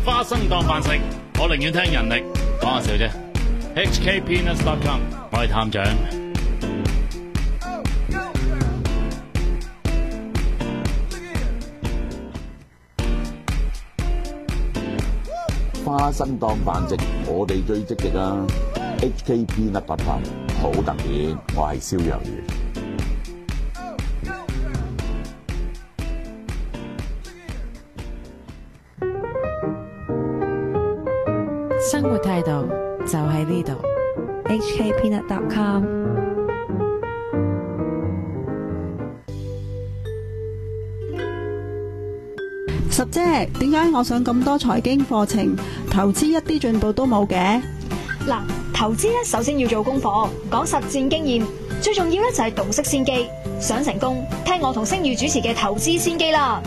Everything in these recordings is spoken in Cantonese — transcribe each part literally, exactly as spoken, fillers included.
花生當飯食，我寧願聽人力。講下笑啫。H K Peanuts dot com， 我係探長。 花生當飯食，我哋最積極啊 ！H K Peanuts dot com 好特別，我係蕭若元。 生活態度就喺呢度 H K Peanuts dot com。 十姐，點解我上咁多財經課程，投資一啲進步都冇嘅？ 嗱，投資咧首先要做功課，講實戰經驗，最重要咧就係洞悉先機。想成功，聽我同星宇主持嘅投資先機啦。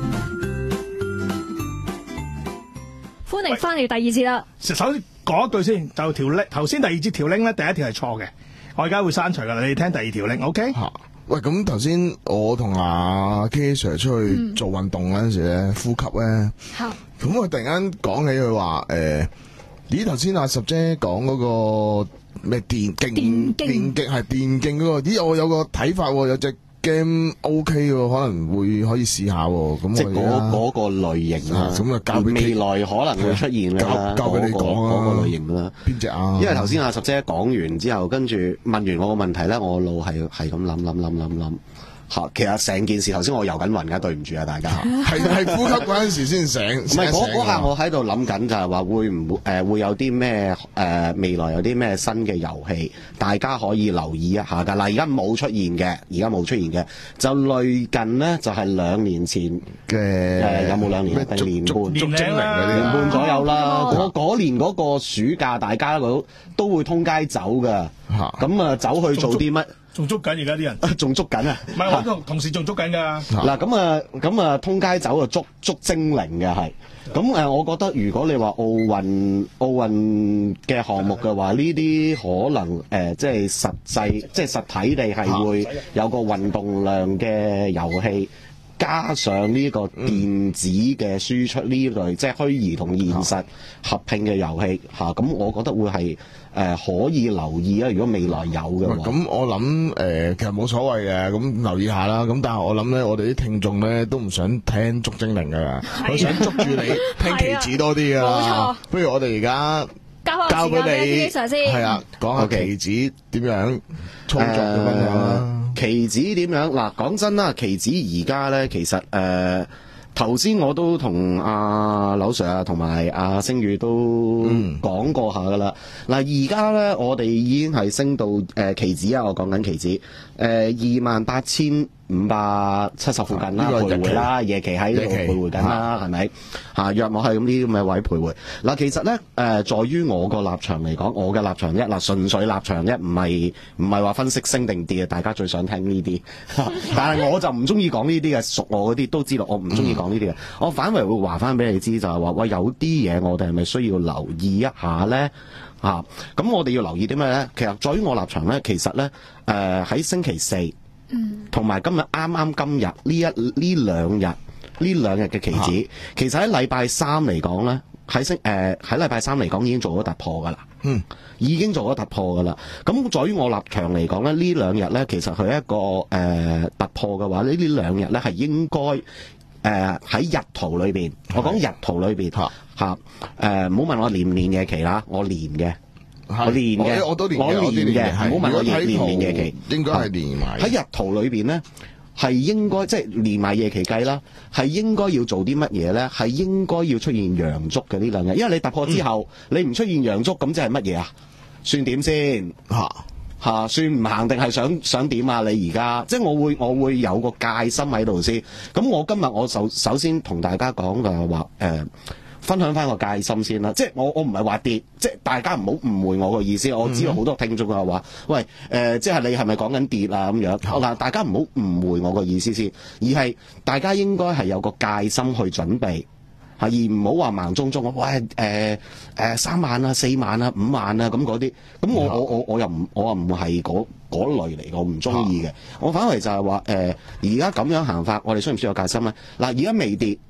歡迎翻嚟第二節啦。 首先講一句先，就條 link 頭先第二節條 link 咧，第一條係錯嘅，我而家會刪除噶啦。你聽第二條 link，OK？ 吓，喂，咁頭先我同阿 K Sir 出去做運動嗰陣時咧，嗯、呼吸咧，咁我突然間講起佢話，誒、呃，咦，頭先阿十姐講嗰個咩電競電競係電競嗰個，咦，我有個睇法，有隻 game OK 喎，可能會可以試下喎。咁即係嗰嗰個類型啊， 咁啊，交俾未來可能會出現啦。 交俾你講啊， 嗰個類型啦。 邊隻啊？ 因為頭先阿十姐講完之後，跟住問完我個問題咧，我腦係係咁諗諗諗諗諗。嚇，其實成件事頭先我遊緊雲㗎，對唔住啊大家。 係係呼吸嗰陣時先醒。唔係嗰嗰下我喺度諗緊就係話會唔會誒、呃、會有啲咩誒未來有啲咩新嘅遊戲，大家可以留意一下㗎。嗱，而家冇出現嘅，而家冇出現嘅，就類近呢，就係、是、兩年前嘅誒、呃、有冇兩年定年半？ 年零啦， 年半左右啦。嗰嗰年嗰個暑假，大家都都會通街走㗎。咁啊，走去做啲乜？ 仲捉緊而家啲人， 仲捉緊啊！ 唔係我同同事仲捉緊㗎。 嗱咁啊，咁啊，通街走啊，捉捉精靈嘅係。咁誒，我覺得如果你話奧運奧運嘅項目嘅話，呢啲可能誒、呃，即係實際，即係實體地係會有個運動量嘅遊戲。加上呢個電子嘅輸出呢類、嗯、即係虛擬同現實合併嘅遊戲嚇，咁、啊、我覺得會係誒、呃、可以留意啊！如果未來有嘅話， 咁我諗誒、呃、其實冇所謂嘅，咁留意下啦。咁但係我諗咧，我哋啲聽眾咧都唔想聽捉精靈㗎，佢想捉住你聽棋子多啲㗎。冇錯，不如我哋而家教俾你，係啊，講下棋子點樣操作咁樣啦。 棋子點樣？嗱，講真啦，棋子而家咧，其實誒頭先我都同阿柳 Sir 啊，同埋阿星宇都講過下噶啦。嗱、嗯，而家咧我哋已經係升到誒棋子啊，我講緊棋子誒二萬八千五百七十附近啦，徘徊啦，夜期喺度徘徊緊啦，係咪嚇？約莫係咁啲咁嘅位徘徊。嗱，其實咧誒、呃，在於我個立場嚟講，我嘅立場一嗱，純粹立場一，唔係唔係話分析升定跌啊！大家最想聽呢啲，但係我就唔中意講呢啲嘅，熟我嗰啲都知道我唔中意講呢啲嘅。我反為會話翻俾你知，就係話喂，有啲嘢我哋係咪需要留意一下咧？嚇，咁我哋要留意啲咩咧？其實在於我立場咧，其實咧誒喺星期四。同埋今日啱啱今日呢一呢兩日呢兩日嘅期指，其實喺禮拜三嚟講咧，喺星誒喺禮拜三嚟講已經做咗突破噶啦，嗯，已經做咗突破噶啦。咁在於我立場嚟講咧，呢兩日咧，其實佢一個誒、呃、突破嘅話，呢呢兩日咧係應該誒喺日圖裏邊，我講日圖裏邊嚇嚇誒，唔好問我連唔連夜期啦，我連嘅。我連嘅，我都連嘅，我連嘅，唔好問我連連夜期，應該係連埋。喺日圖裏邊咧，係應該即係連埋夜期計啦，係應該要做啲乜嘢咧？係應該要出現陽燭嘅呢兩日，因為你突破之後，嗯、你唔出現陽燭，咁即係乜嘢啊？算點先？嚇嚇，算唔行定係想想點啊？你而家即係我會我會有個戒心喺度先。咁我今日我首首先同大家講就係話誒。分享翻個戒心先啦，即係我我唔係話跌，即係大家唔好誤會我個意思。我知道好多聽眾係話，喂誒、呃，即係你係咪講緊跌啊咁樣？嗱，大家唔好誤會我個意思先，而係大家應該係有個戒心去準備，而唔好話盲中中，喂誒誒三萬啊、四萬啊、五萬啊咁嗰啲，咁我我我我又唔我又唔係嗰嗰類嚟，我唔中意嘅。我反為就係話誒，而家咁樣行法，我哋需唔需要有戒心咧？嗱，而家未跌。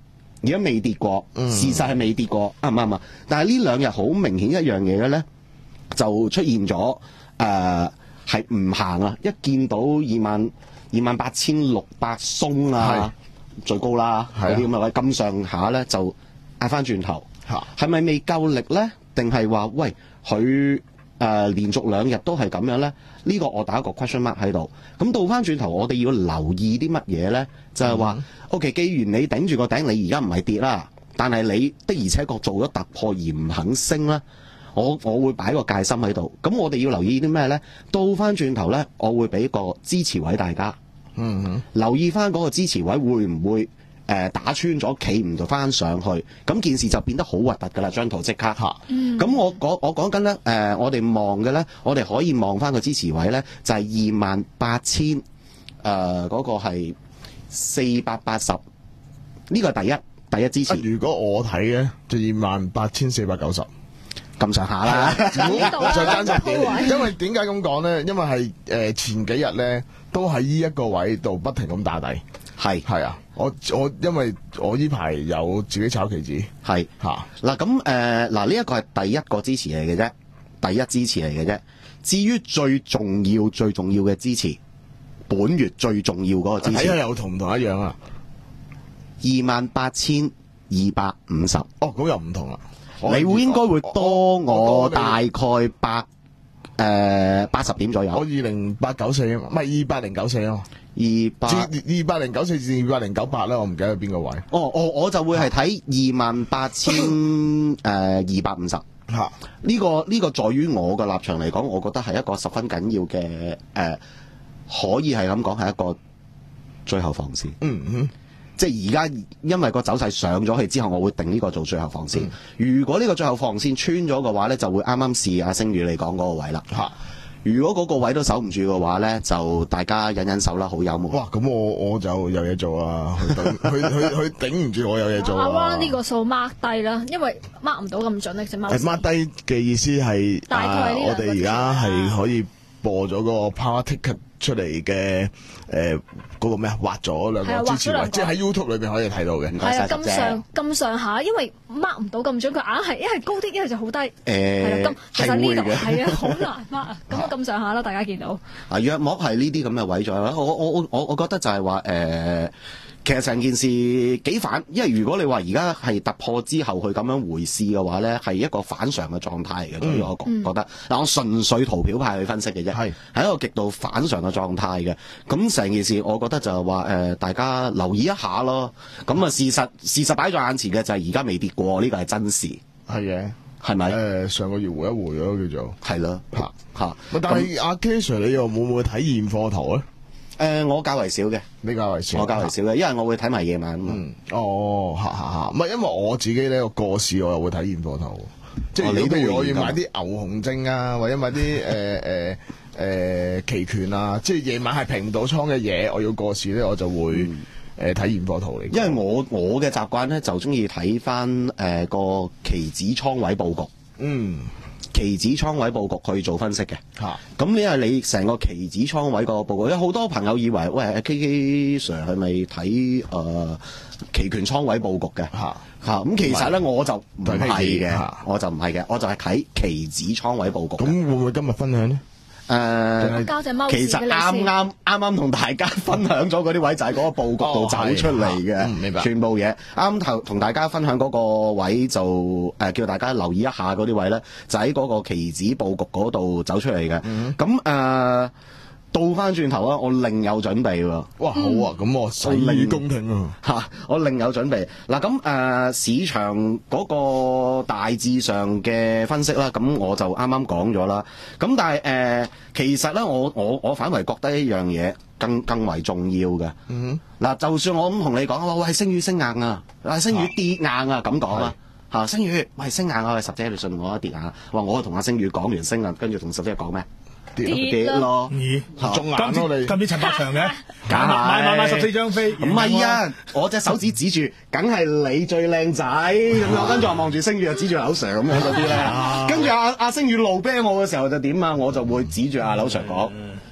而家未跌過， 嗯、 事實係未跌過，啱唔啱啊？但係呢兩日好明顯一樣嘢嘅咧，就出現咗誒係唔行啊！一見到二萬二萬八千六百鬆啊，最高啦，嗰啲咁嘅位咁上下咧，就嗌翻轉頭，係咪未夠力咧？定係話喂佢誒、呃、連續兩日都係咁樣咧？呢、呢個我打一個 question mark 喺度。咁倒翻轉頭，我哋要留意啲乜嘢咧？就係、是、話、嗯、OK， 既然你頂住個頂，你而家唔係跌啦，但係你的而且確做咗突破而唔肯升啦。我我會擺個戒心喺度。咁我哋要留意啲咩咧？倒翻轉頭咧，我會俾個支持位大家。嗯哼，留意翻嗰個支持位會唔會？誒、呃、打穿咗，企唔到翻上去，咁件事就變得好核突㗎啦！張圖即刻嚇，咁、嗯、我講我講緊咧，誒、呃、我哋望嘅咧，我哋可以望翻個支持位咧，就係二萬八千，誒嗰個係四百八十，呢個係第一第一支持。 如果我睇嘅就二萬八千四百九十咁上下啦， 再單十點。因為點解咁講咧？因為係誒、呃、前幾日咧都喺呢一個位度不停咁打底。 係係啊，我我因為我呢排有自己炒期指， 係嚇嗱咁誒嗱呢一個係第一個支持嚟嘅啫，第一支持嚟嘅啫。至於最重要最重要嘅支持，本月最重要嗰個支持， 睇下又同唔同一樣啊？ 二萬八千二百五十， 哦，咁又唔同啦。 你會應該會多我大概百誒八十點左右。 我二零八九四啊，唔係二八零九四啊。 二百二百零九四至二百零九八啦，我唔記得邊個位。 哦，我我就會係睇二萬八千誒二百五十。嚇，呢個呢個在於我嘅立場嚟講，我覺得係一個十分緊要嘅誒、呃，可以係咁講係一個最後防線。嗯哼，即係而家因為個走勢上咗去之後，我會定呢個做最後防線。嗯、如果呢個最後防線穿咗嘅話咧，就會啱啱試阿星宇你講嗰個位啦。嚇。如果嗰個位都守唔住嘅話咧，就大家忍忍手啦，好有冇？ 哇！咁我我就有嘢做啊，佢佢佢佢頂唔住，我有嘢做啊！ 阿 Ron 呢個數 mark 低啦，因為 mark 唔到咁準咧，就 mark。 mark 低嘅意思係大概、啊、我哋而家係可以播咗個 power ticket 出嚟嘅誒嗰個咩啊，畫咗兩個支持位，即係喺 YouTube 裏邊可以睇到嘅。 係啊，咁上咁上下，因為 mark 唔到咁準，佢硬係一係高啲，一係就好低。誒、欸，咁其實呢度係啊，好難 mark。咁咁上下啦，大家見到。 啊，約莫係呢啲咁嘅位咗啦。我我我我我覺得就係話誒。呃其實成件事幾反，因為如果你話而家係突破之後佢咁樣回試嘅話咧，係一個反常嘅狀態嚟嘅。對於我覺覺得，嗱、嗯、我純粹圖表派去分析嘅啫，係係一個極度反常嘅狀態嘅。咁成件事，我覺得就係話誒，大家留意一下咯。咁啊，事實事實擺在眼前嘅就係而家未跌過，呢個係真事。係嘅，係咪？誒、呃，上個月回一回咯，叫做係咯，嚇嚇。但係阿 K Sir，你又會唔會睇現貨圖咧？誒、呃，我較為少嘅，你較為少，我較為少嘅，因為我會睇埋夜晚。嗯，哦，嚇嚇嚇，唔係因為我自己呢個過市，我又會睇現貨圖，即係、哦、你譬如我要買啲牛熊證啊，或者買啲誒誒誒期權啊，即係夜晚係平唔到倉嘅嘢，我要過市咧，我就會誒睇、嗯呃、現貨圖嚟。因為我我嘅習慣咧，就中意睇翻誒個期指倉位佈局。嗯。期指倉位佈局去做分析嘅，嚇咁因為你成個期指倉位個佈局，有好多朋友以為喂 K K Sir 係咪睇誒期權倉位佈局嘅嚇嚇咁其實咧我就唔係嘅，我就唔係嘅，我就係睇期指倉位佈局。咁會唔會今日分享呢？誒、呃，其實啱啱啱啱同大家分享咗嗰啲位就係嗰個佈局度走出嚟嘅、哦嗯，明白。全部嘢啱啱同大家分享嗰個位就誒、呃、叫大家留意一下嗰啲位咧，就喺嗰個期指佈局嗰度走出嚟嘅。咁、嗯、誒。倒翻轉頭啊！我另有準備喎。哇，好啊！咁我洗耳恭聽啊！嚇，我另有準備。嗱，咁誒市場嗰個大致上嘅分析啦，咁我就啱啱講咗啦。咁但係誒、呃，其實咧，我我我反為覺得一樣嘢更更為重要嘅。嗯哼。嗱，就算我咁同你講，我喂，星宇升硬啊，嗱，星宇跌硬啊，咁講啊。嚇，星宇喂升硬啊，十姐你信我一跌硬。話我同阿星宇講完升硬，跟住同十姐講咩？跌咯，咦？中眼咯你？今次陳百祥嘅，買買買買十四張飛。唔係啊，我隻手指指住，梗係你最靚仔咁樣。跟住我望住星宇又指住阿劉 Sir 咁樣嗰啲咧。跟住阿阿星宇路啤我嘅時候就點啊？我就會指住阿劉 Sir 講：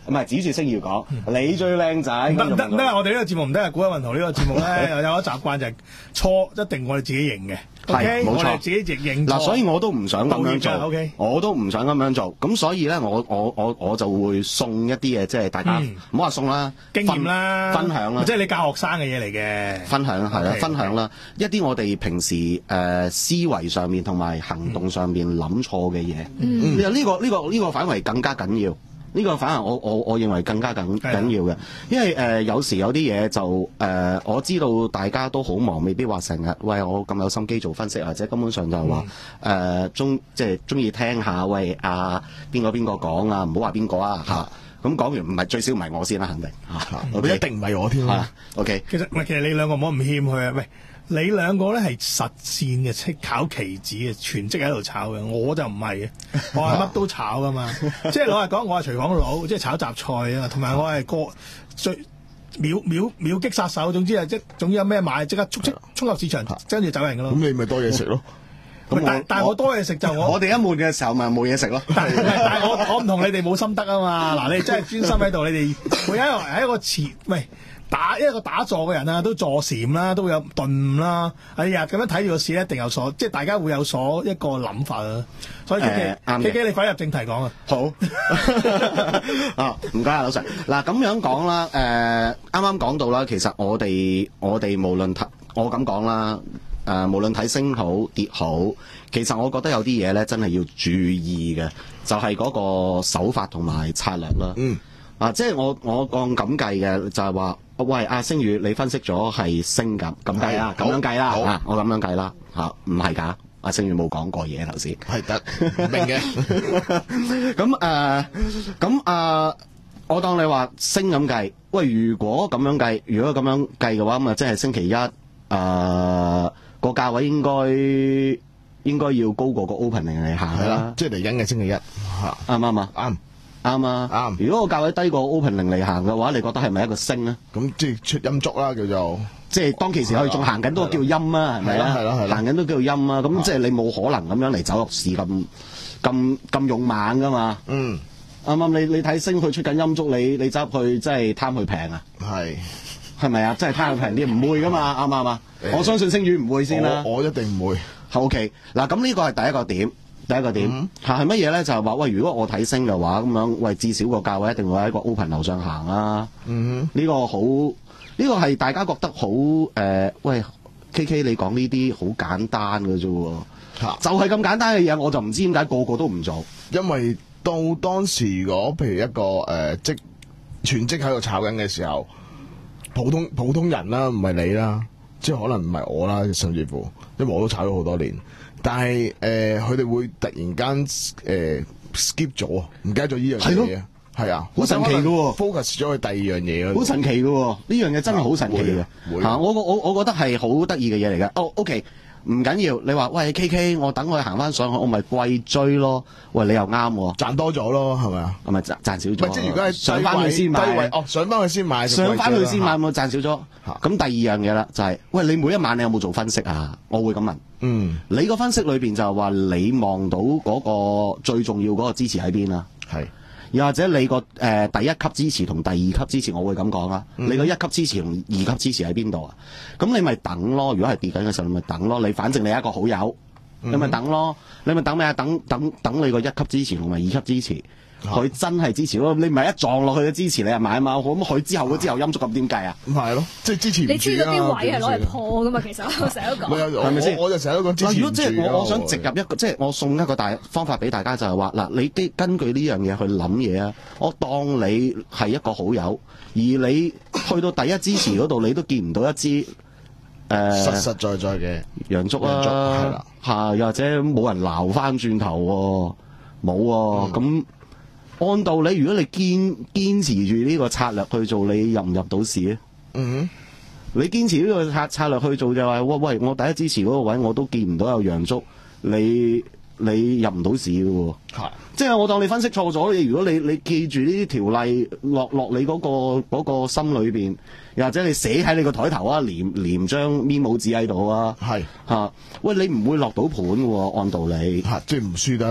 唔係指住星耀講，你最靚仔。 唔得唔得唔得，我哋呢個節目唔得啊！古一運圖呢個節目咧，有有一習慣就係錯一定我哋自己認嘅。 係冇錯， 我哋自己亦認錯。 嗱，所以我都唔想咁樣做。 OK， 我都唔想咁樣做。咁所以咧，我我我我就會送一啲嘢，即係大家唔好話送啦， 經驗啦， 分享啦， 即係你教學生嘅嘢嚟嘅。 分享係啦，分享啦，一啲我哋平時誒思維上面同埋行動上面諗錯嘅嘢。嗯，呢個呢個呢個反為更加緊要。呢個反而我我我認為更加緊緊要嘅，因為誒、呃、有時有啲嘢就誒、呃、我知道大家都好忙，未必話成日喂我咁有心機做分析，或者根本上就係話誒中即係中意聽下喂啊邊個邊個講啊，唔好話邊個啊嚇。咁講完唔係最少唔係我先啦，肯定嚇， 我、okay? 一定唔係我添啦。 OK， 其實唔係，其實你兩個唔好咁謙虛啊，喂。你兩個咧係實戰嘅，即考期指嘅，全職喺度炒嘅，我就唔係嘅，我係乜都炒噶嘛。即係老實講，我係廚房佬，即係炒雜菜啊，同埋我係個最秒秒秒擊殺手。總之係即總之有咩買，即刻速即衝入市場，跟住走人噶咯。 咁你咪多嘢食咯。 咁但但係我多嘢食就我我哋一悶嘅時候咪冇嘢食咯。 但係我我唔同你哋冇心得啊嘛。嗱，你真係專心喺度，你哋每一個喺一個詞喂。打一個打坐嘅人啊，都坐禪啦，都會有頓啦。哎呀，咁樣睇住個市一定有所，即係大家會有所一個諗法啊。所以 K K K K，你快入正題講啊。 好啊，唔該啊，老 Sir。嗱咁樣講啦，誒啱啱講到啦，其實我哋我哋無論睇我咁講啦，誒、呃、無論睇升好跌好，其實我覺得有啲嘢咧真係要注意嘅，就係、是、嗰個手法同埋策略啦。嗯。啊，即係我我講咁計嘅，就係話，喂，阿星宇，你分析咗係升咁咁計啦，咁樣計啦，啊，我咁樣計啦，嚇，唔係㗎，阿星宇冇講過嘢頭先， 係得明嘅。 咁誒，咁啊，我當你話升咁計，喂，如果咁樣計，如果咁樣計嘅話，咁啊，即係星期一誒個價位應該應該要高過個 opening 嚟行㗎啦， 即係嚟緊嘅星期一，嚇， 啱唔啱啊？啱。啱啊！啱。如果個價位低過 open 零嚟行嘅話，你覺得係咪一個升咧？ 咁即係出陰燭啦，叫做即係當其時可以仲行緊都叫陰啊，係咪啊？係啦係啦，行緊都叫陰啊！咁即係你冇可能咁樣嚟走入市咁咁咁勇猛噶嘛？嗯。啱啱你你睇升佢出緊陰燭，你你走入去即係貪佢平啊？係係咪啊？真係貪佢平啲，唔會噶嘛？啱唔啱啊？我相信星宇唔會先啦。 我一定唔會。 O K 嗱，咁呢個係第一個點。第一個點嚇係乜嘢咧？就係話喂，如果我睇升嘅話，咁樣喂，至少個價位一定會喺個 open 樓上行啦。嗯哼，呢個好，呢個係大家覺得好誒、呃？喂 ，K K 你講呢啲好簡單嘅啫喎，就係咁簡單嘅嘢，我就唔知點解個個都唔做。 因為到當時如果譬如一個誒、呃、即全職喺度炒緊嘅時候，普通普通人啦，唔係你啦，即係可能唔係我啦，甚至乎，因為我都炒咗好多年。但係誒，佢、呃、哋會突然間誒、呃、skip 咗啊，唔記得咗呢樣嘢啊，係啊， 好神奇嘅喎 ，focus 咗去第二樣嘢， 好神奇嘅喎，呢樣嘢真係好神奇嘅嚇，我我我覺得係好得意嘅嘢嚟嘅。哦、oh，OK， 唔緊要，你話喂 K K， 我等佢行翻上去，我咪貴追咯。喂，你又啱喎， 賺多咗咯，係咪啊？ 係咪賺賺少咗？ 即係如果係上翻去先買， 哦，上翻去先買， 上翻去先買，冇賺少咗。咁第二樣嘢啦，就係、是、喂，你每一晚你有冇做分析啊？我會咁問。嗯，你個分析裏邊就係話你望到嗰個最重要嗰個支持喺邊啊？係，又或者你個誒、呃、第一級支持同第二級支持，我會咁講啦。嗯、你個一級支持同二級支持喺邊度啊？咁你咪等咯。如果係跌緊嘅時候，你咪等咯。你反正你係一個好友，嗯、你咪等咯。你咪等咩啊？等等等你個一級支持同埋二級支持。佢真係支持咯，你唔係一撞落去嘅支持你係買啊嘛，咁佢之後嗰之後陰燭咁點計啊？唔係咯，即係支持唔住啊！ 你知道邊位係攞嚟破噶嘛？其實我成日都講， 係咪先？ 我就成日都講支持唔住。 如果即係我我想植入一個，即係我送一個大方法俾大家就係話嗱，你根據呢樣嘢去諗嘢啊！我當你係一個好友，而你去到第一支持嗰度，你都見唔到一支誒、呃、 實實在在嘅陽燭啊，係啦嚇，又或者冇人鬧翻轉頭喎，冇喎咁。嗯按道理，如果你堅堅持住呢個策略去做，你入唔入到市咧？嗯，你堅持呢個策策略去做就係、是，喂喂，我第一支持嗰個位我都見唔到有陽燭，你你入唔到市嘅喎。係，即係我當你分析錯咗，你如果你你記住呢啲條例落落你嗰、嗰個嗰個心裏邊，又或者你寫喺你個台頭啊，連連張咪冇紙喺度啊，係嚇，喂，你唔會落到盤嘅喎，按道理嚇， 即係唔輸得啦。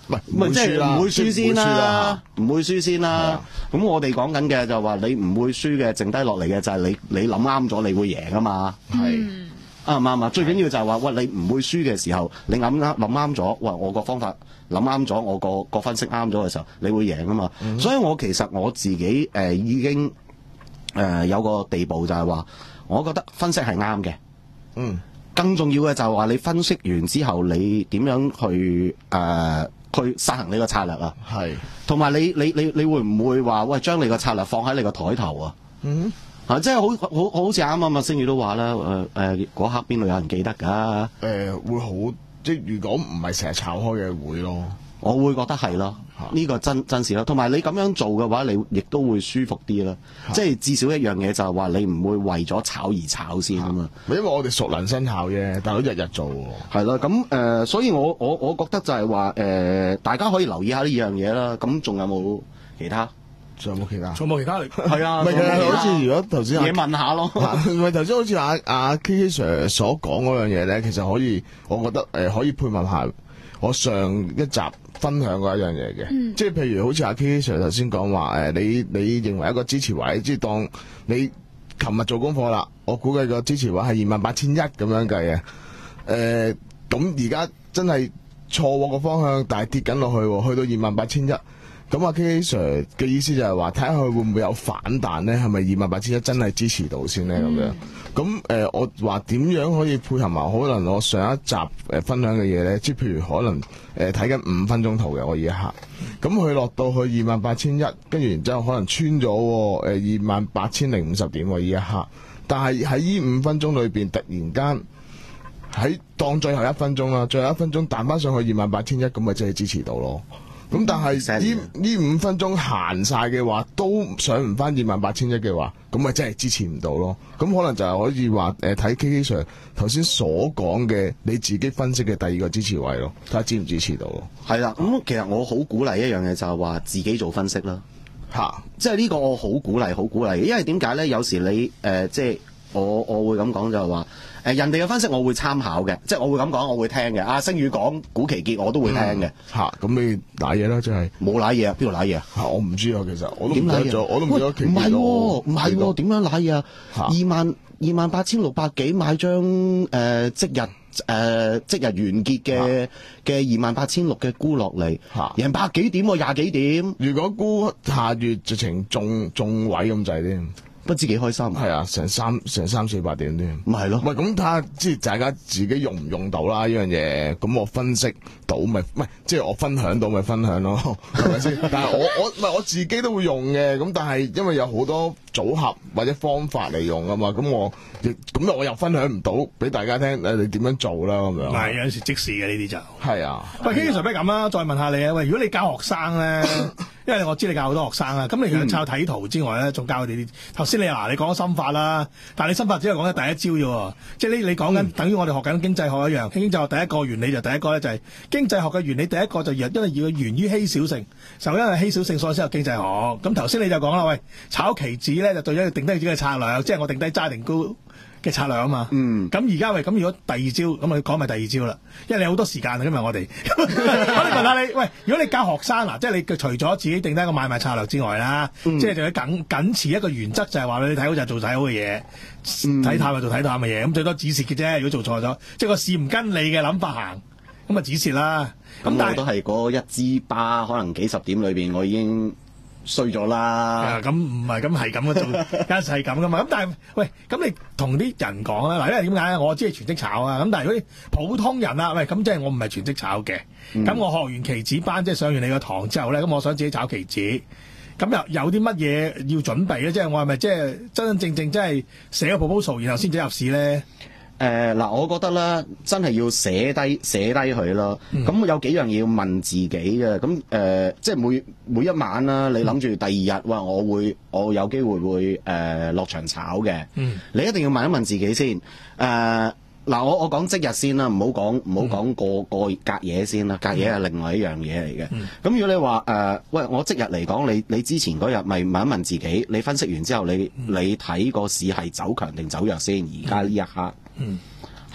唔係即係唔會輸先啦，唔會輸先啦。咁我哋講緊嘅就話你唔會輸嘅，剩低落嚟嘅就係你你諗啱咗，你會贏啊嘛。係啱唔啱啊？最緊要就係話，喂，你唔會輸嘅時候，你諗啱諗啱咗，喂，我個方法諗啱咗，我個個分析啱咗嘅時候，你會贏啊嘛。嗯、所以我其實我自己誒、呃、已經誒、呃、有個地步就係話，我覺得分析係啱嘅。嗯。更重要嘅就係話，你分析完之後，你點樣去誒、呃、去實行你個策略啊？係。同埋你你你你會唔會話，喂，將你個策略放喺你個枱頭啊？嗯。啊，即係好好好似啱啱啊，星宇都話啦，誒誒嗰刻邊度有人記得㗎？誒、 呃、會好，即係如果唔係成日炒開嘅會咯， 我會覺得係咯，呢、這個真真事咯。同埋你咁樣做嘅話，你亦都會舒服啲啦。即係至少一樣嘢就係話，你唔會為咗炒而炒先啊嘛。 因為我哋熟能生巧啫，但係都日日做喎。 係啦，咁誒、呃，所以我我我覺得就係話誒，大家可以留意下呢樣嘢啦。咁仲有冇其他？ 仲有冇其他？ 仲冇其他嚟？ 係啊， 唔係嘅，好似如果頭先嘢問下咯， 唔係頭先好似阿阿 K K Sir 所講嗰樣嘢咧，其實可以，我覺得誒、呃、可以配合下我上一集分享過一樣嘢嘅，嗯、即係譬如好似阿 K K Sir 頭先講話誒，你你認為一個支持位，即係當你琴日做功課啦，我估計個支持位係二萬八千一咁樣計嘅，誒咁而家真係錯喎個方向，但係跌緊落去，去到二萬八千一。咁阿 K K Sir 嘅意思就係話，睇下佢會唔會有反彈咧？係咪二萬八千一真係支持到先咧？咁、嗯、樣咁誒、呃，我話點樣可以配合埋？可能我上一集誒、呃、分享嘅嘢咧，即係譬如可能誒睇緊五分鐘圖嘅我呢一刻，咁佢落到去二萬八千一，跟住然之後可能穿咗誒二萬八千零五十點喎呢一刻，但係喺呢五分鐘裏邊突然間喺當最後一分鐘啦，最後一分鐘彈翻上去二萬八千一，咁咪真係支持到咯。咁但係呢呢五分鐘行晒嘅話，都上唔翻二萬八千一嘅話，咁咪真係支持唔到咯。咁可能就係可以話誒睇 K K Sir 頭先所講嘅你自己分析嘅第二個支持位咯，睇下支唔支持到咯。 係啦，咁其實我好鼓勵一樣嘢就係話自己做分析啦。嚇、啊，即係呢個我好鼓勵，好鼓勵，因為點解咧？有時你誒、呃、即係我我會咁講就係話。誒人哋嘅分析我會參考嘅，即係我會咁講，我會聽嘅。阿星宇講古奇傑我都會聽嘅。 嚇、嗯，咁你賴嘢啦，真係冇賴嘢啊？邊度賴嘢啊？ 嚇，我唔知啊，其實我都唔記得咗，我都唔記得奇傑。 唔係喎，唔係喎，點樣賴嘢啊？ 嚇， 二萬二萬八千六百幾買張誒、呃、即日誒、呃、即日完結嘅嘅二萬八千六嘅沽落嚟，嚇，贏百幾點喎，廿幾點。 如果沽下月直情中中位咁滯添。 不知幾開心， 係啊，成三成三四百點添， 咪係咯， 唔係咁睇下，即係大家自己用唔用到啦呢樣嘢，咁我分析到咪，唔係即係我分享到咪分享咯，係咪先？但係我我唔係我自己都會用嘅，咁但係因為有好多組合或者方法嚟用啊嘛，咁我亦咁我又分享唔到俾大家聽，誒你點樣做啦咁樣？ 唔係有陣時即時嘅呢啲就係啊。 喂，K K Sir 不如咁啦，再問下你啊，喂，如果你教學生咧，因為我知你教好多學生啦，咁你除咗抄睇圖之外咧，仲教佢哋啲頭先你嗱，你講咗心法啦，但係你心法只係講緊第一招啫喎，即係你你講緊、嗯、等於我哋學緊經濟學一樣，經濟學第一個原理就第一個咧就係、是、經濟學嘅原理，第一個就因因為要源於稀少性，就因為稀少性所以先有經濟學。咁頭先你就講啦，喂，炒期指咧就對咗要定低自己嘅策略，即係我定低揸定沽嘅策略啊嘛。嗯。咁而家喂，咁如果第二招咁啊講埋第二招啦，因為你好多時間啊，今日我哋，我哋問下你，喂，如果你教學生嗱，即係你除咗自己定低一個買賣策略之外啦，嗯、即係仲要緊緊持一個原則，就係話你睇好就做睇好嘅嘢，睇淡就做睇淡嘅嘢，咁最多止蝕嘅啫。如果做錯咗，即係個市唔跟你嘅諗法行，咁啊止蝕啦。 咁但係都係嗰一支巴，可能幾十點裏邊，我已經衰咗啦。 咁唔係咁係咁嘅做，有時係咁噶嘛。咁但係喂，咁你同啲人講啦，嗱，因為點解咧？我知係全職炒啊。咁但係如果啲普通人啊，喂，咁即係我唔係全職炒嘅。咁、嗯、我學完期指班，即係上完你個堂之後咧，咁我想自己炒期指。咁又有啲乜嘢要準備咧？即係我係咪即係真真正正即係寫個 proposal，然後先至入市咧？ 誒嗱、呃，我覺得咧，真係要寫低寫低佢咯。咁、嗯、有幾樣嘢要問自己嘅。咁誒、呃，即係每每一晚啦，你諗住第二日哇，我會我有機會會誒落、呃、場炒嘅。嗯，你一定要問一問自己先。誒、呃、嗱，我我講即日先啦，唔好講唔好講個個隔夜先啦。隔夜係另外一樣嘢嚟嘅。咁、嗯、如果你話誒、呃，喂，我即日嚟講，你你之前嗰日咪問一問自己，你分析完之後，你你睇個市係走強定走弱先？而家呢一刻。嗯，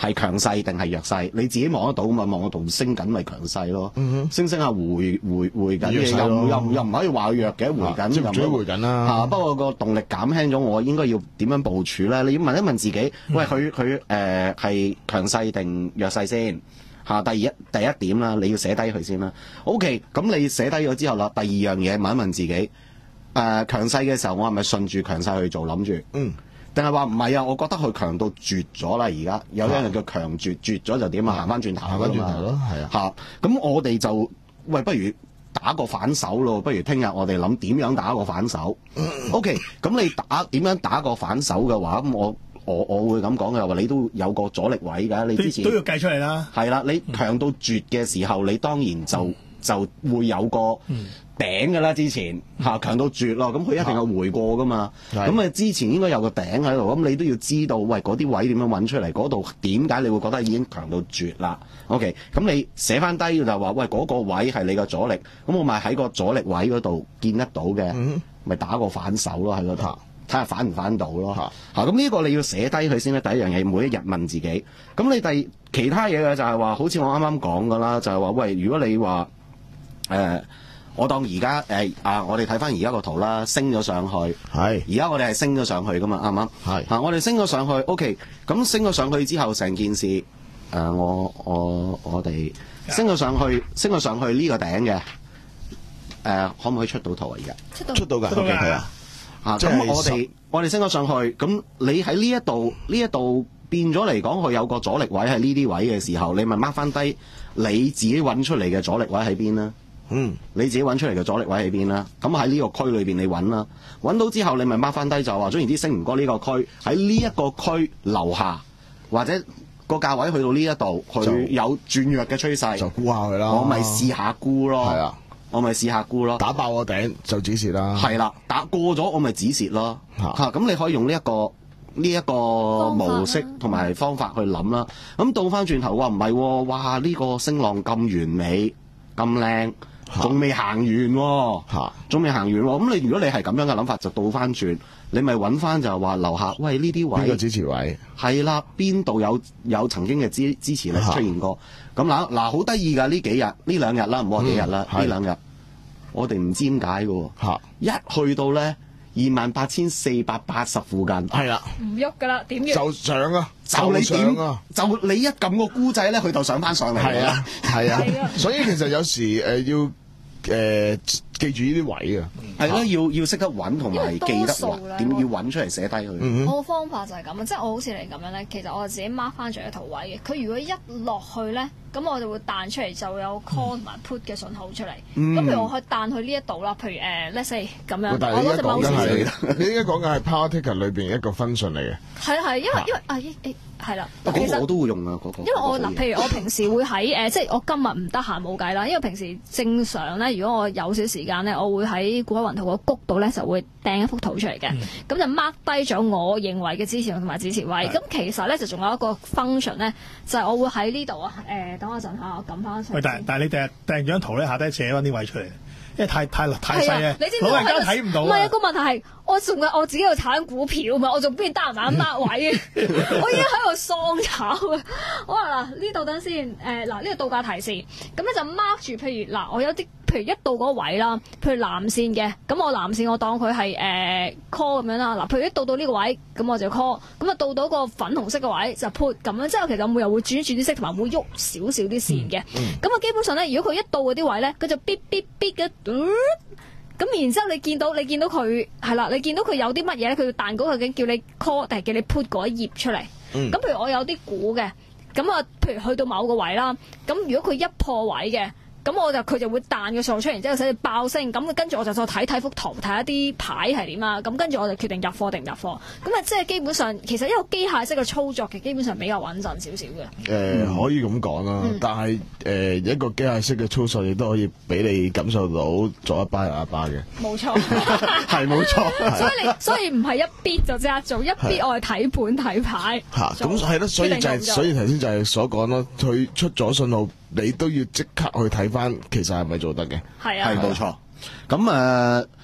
係強勢定係弱勢，你自己望得到嘛？望得到升緊咪強勢咯， 嗯、 升升下回回回緊嘅，又又又唔可以話弱嘅，回緊即係追回緊啦。 嚇、啊，不過個動力減輕咗，我應該要點樣部署咧？你要問一問自己，嗯、喂，佢佢誒係強勢定弱勢先嚇、啊？第一第一點啦，你要寫低佢先啦。OK， 咁你寫低咗之後啦，第二樣嘢問一問自己，誒、呃、強勢嘅時候，我係咪順住強勢去做諗住？嗯。定係話唔係啊？我覺得佢強到絕咗啦！而家有一樣叫強絕，絕咗就點啊？行翻轉頭，行翻轉頭咯，係啊！嚇，咁我哋就喂，不如打個反手咯。不如聽日我哋諗點樣打個反手。嗯、OK，咁你打點樣打個反手嘅話，咁我我我會咁講嘅話，你都有個阻力位㗎。你之前都要計出嚟啦。係啦，你強到絕嘅時候，你當然就、嗯、就會有個。嗯頂㗎啦，之前嚇強到絕咯，咁佢一定有回過㗎嘛。咁啊，之前應該有個頂喺度，咁你都要知道，喂嗰啲位點樣揾出嚟？嗰度點解你會覺得已經強到絕啦 ？OK，咁你寫翻低就話，喂嗰、嗰個位係你個阻力，咁我咪喺個阻力位嗰度見得到嘅，咪、嗯、打個反手咯喺嗰度，睇下反唔反到咯嚇。咁呢個你要寫低佢先咧，第一樣嘢每一日問自己。咁你第其他嘢嘅就係話，好似我啱啱講㗎啦，就係、係、話，喂，如果你話誒。呃我當而家誒啊！我哋睇翻而家個圖啦，升咗上去。係。而家我哋係升咗上去噶嘛，啱唔啱？係。啊，我哋升咗上去 ，OK。咁升咗上去之後，成件事誒、呃，我我我哋升咗上去，升咗上去呢個頂嘅誒、呃，可唔可以出到圖啊？而家出到出到㗎，出到㗎。啊， 啊咁我哋我哋升咗上去，咁你喺呢一度呢一度變咗嚟講，佢有個阻力位喺呢啲位嘅時候，你咪 mark 翻低你自己揾出嚟嘅阻力位喺邊啦。嗯，你自己揾出嚟嘅阻力位喺邊啦？咁喺呢個區裏邊你揾啦，揾到之後你咪 mark 翻低就話，總言之升唔過呢個區，喺呢一個區樓下或者個價位去到呢一度，佢有轉弱嘅趨勢，就沽下佢啦。我咪試下沽咯，係啊，我咪試下沽咯。打爆個頂就止蝕啦。係啦，打過咗我咪止蝕咯。嚇、啊，咁、啊、你可以用呢、這、一個呢一、這個模式同埋方法去諗啦。咁倒翻轉頭話唔係喎，哇呢、這個升浪咁完美咁靚。仲未行完喎，仲未行完喎。咁你如果你係咁樣嘅諗法，就倒翻轉，你咪揾翻就係話樓下，喂呢啲位，呢個支持位係啦，邊度有有曾經嘅支支持力出現過？咁嗱嗱好得意㗎，呢幾日呢兩日啦，唔好話幾日啦，呢、嗯、兩日我哋唔知點解嘅喎，一去到咧二萬八千四百八十附近，係啦， 唔喐㗎啦，點喐就上啊， 就你點啊， 就你一撳個箍仔咧，佢就上翻上嚟，係啊，係啊， 所以其實有時誒、呃、要。誒、呃，記住呢啲位啊， 係咯，要要識得揾同埋記得點要揾出嚟寫低佢。 嗯、我個方法就係咁，即係我好似你咁樣咧，其實我自己 mark 翻咗一圖位嘅。佢如果一落去咧，咁我就會彈出嚟，就有 call 同埋 put 嘅信號出嚟。咁、嗯、譬如我可以彈去呢一度啦，譬如誒、呃、let's say 咁樣。但係你而家講緊係， 你而家講緊係 power ticker 裏邊一個 function 嚟嘅。 係係，因為因為啊誒。欸係啦， 其實我都會用啊嗰、那個。 因為我嗱，譬如我平時會喺誒、呃，即係我今日唔得閒冇計啦。因為平時正常咧，如果我有少時間咧，我會喺股海雲圖個谷度咧就會掟一幅圖出嚟嘅。咁、嗯、就 mark 低咗我認為嘅支持同埋支持位。咁其實咧就仲有一個 function 咧，就係、是、我會喺呢度啊。誒、呃，等我陣下，我撳翻上。喂，但係但係你掟掟張圖咧，下低寫翻啲位出嚟。因為太太太細啊，老人家睇唔到。唔係啊，個問題係我仲係我自己喺度炒緊股票嘛，我仲邊得閒買 mark 位嘅？我已經喺度喪炒啊！我話嗱，呢度等先，誒嗱呢個到價提示，咁咧就 mark 住，譬如嗱，我有啲譬如一到嗰個位啦，譬如藍線嘅，咁我藍線我當佢係誒 call 咁樣啦。嗱，譬如一到到呢個位，咁我就 call，咁啊到到個粉紅色嘅位就 put 咁樣，即係其實我每日會轉轉啲色，同埋會喐少少啲線嘅。咁、嗯、啊、嗯、基本上咧，如果佢一到嗰啲位咧，佢就嗶嗶嗶嘅。咁、嗯、然之後你見到你見到佢係啦，你見到佢有啲乜嘢咧？佢要彈稿究竟叫你 call 定係叫你 put 嗰一頁出嚟？咁、嗯、譬如我有啲股嘅，咁啊，譬如去到某個位啦，咁如果佢一破位嘅。咁我就佢就會彈個數出嚟，然之後寫住爆升，咁跟住我就再睇睇幅圖，睇一啲牌係點啊，咁跟住我就決定入貨定唔入貨。咁啊，即係基本上其實一個機械式嘅操作嘅，基本上比較穩陣少少嘅。誒、呃嗯、 可以咁講啦，但係誒、呃、一個機械式嘅操作亦都可以俾你感受到左一巴右一巴嘅。冇錯，係冇錯。所以你所以唔係一必就即刻做，一必我係睇盤睇牌。嚇，咁係咯，所以就係、是、所以頭先就係所講咯，佢出咗信號。你都要即刻去睇翻，其實係咪做得嘅？係啊，係冇錯。咁誒、呃，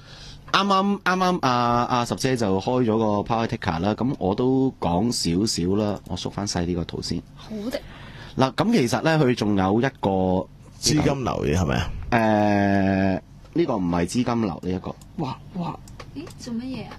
啱啱啱啱阿阿十姐就開咗個 Power Ticker 啦，咁我都講少少啦，我縮翻細呢個圖先。 好的。 嗱，咁其實咧佢仲有一個資金流嘅係咪啊？ 誒，呢、呢個唔係資金流呢一個。哇哇！ 咦，做乜嘢啊？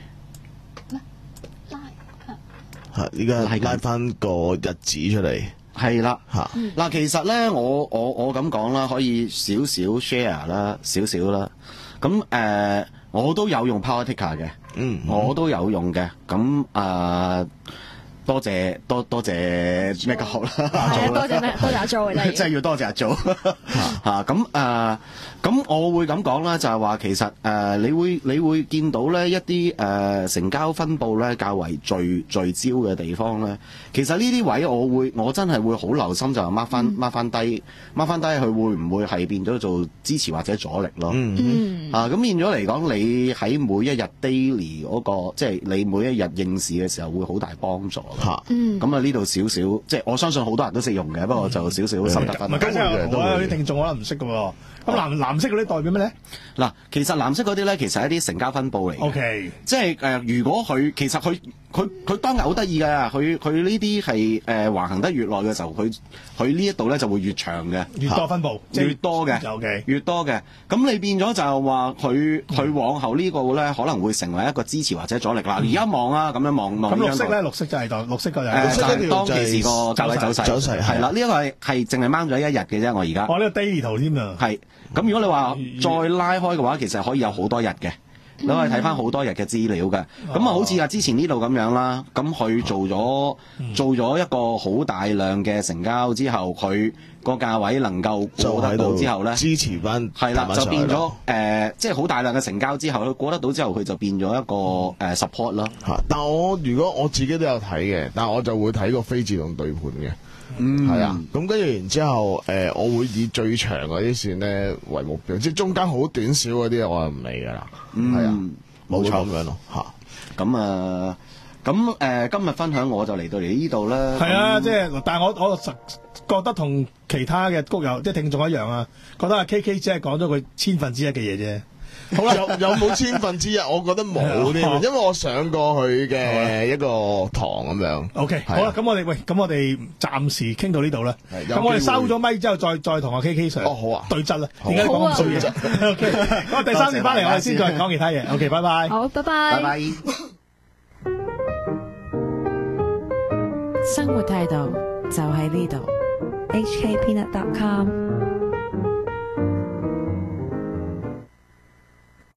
拉係依家拉翻個日子出嚟。 係啦， 嚇嗱，其實咧，我我我咁講啦，可以少少 share 啦，少少啦。咁誒、呃，我都有用 Power Ticker 嘅， 嗯， 我都有用嘅。咁啊。呃多謝多多謝咩教學啦， 係啊，多謝咩？多謝阿 Jo 嘅真係要多謝阿 Jo 嚇咁誒，咁我會咁講啦，就係話其實誒、呃，你會你會見到咧一啲誒、呃、成交分佈咧較為聚聚焦嘅地方咧，其實呢啲位我會我真係會好留心，就係 mark 翻 mark 翻低 mark 翻低，佢會唔會係變咗做支持或者阻力咯？ 嗯啊，咁變咗嚟講，你喺每一日 daily 嗰、嗰個，即係你每一日應市嘅時候，會好大幫助。 嚇， 咁啊呢度少少，即係我相信好多人都識用嘅，不過就少少心得分。 唔係，咁即係我有啲聽眾可能唔識嘅喎。咁藍藍色嗰啲代表咩咧？ 嗱，其實藍色嗰啲咧，其實係一啲成交分佈嚟嘅。 O K， 即係誒、呃，如果佢其實佢佢佢當日好得意嘅，佢佢呢啲係誒橫行得越耐嘅時候，佢佢呢一度咧就會越長嘅， 越多分佈，即係越多嘅 ，O K， 越多嘅。咁你變咗就係話佢佢往後呢個咧可能會成為一個支持或者阻力。嗱、嗯，而家望啊，咁樣望望。 咁綠色咧，綠色就係當綠色個就係、 呃、就係、當其時個價位走勢， 走勢係啦。呢一個係係淨係掹咗一日嘅啫，我而家。 我呢個 daily 圖添啊。 係。咁如果你話再拉開嘅話，其實可以有好多日嘅，你可以睇翻好多日嘅資料嘅。咁、嗯、啊，好似啊之前呢度咁樣啦，咁佢做咗、嗯、做咗一個好大量嘅成交之後，佢個價位能夠過得到之後咧， 支持翻係啦，就變咗誒，即係好大量嘅成交之後，佢過得到之後，佢就變咗一個誒、呃、support 咯。 嚇！但我如果我自己都有睇嘅，但我就會睇個非自動對盤嘅。嗯，係啊，咁跟住然之後，誒、呃，我會以最長嗰啲線咧為目標，即係中間好短小嗰啲，我就唔理噶啦。嗯，係啊，冇錯咁樣咯，吓。咁啊，咁誒、呃，今日分享我就嚟到嚟呢度啦。係啊，即係，但係我我實覺得同其他嘅谷友即係聽眾一樣啊，覺得阿 K K 只係講咗佢千分之一嘅嘢啫。好啦，有有冇千分之一？我覺得冇添，因為我上過佢嘅一個堂咁樣。O K，好啦，咁我哋喂，咁我哋暫時傾到呢度啦。咁我哋收咗咪之後，再再同阿 K K 上哦，好啊，對質啦。點解講咁衰嘢？O K，咁我第三節翻嚟，我哋先再講其他嘢。O K，拜拜。好，拜拜。拜拜。 生活態度就喺呢度。 H K Peanut dot com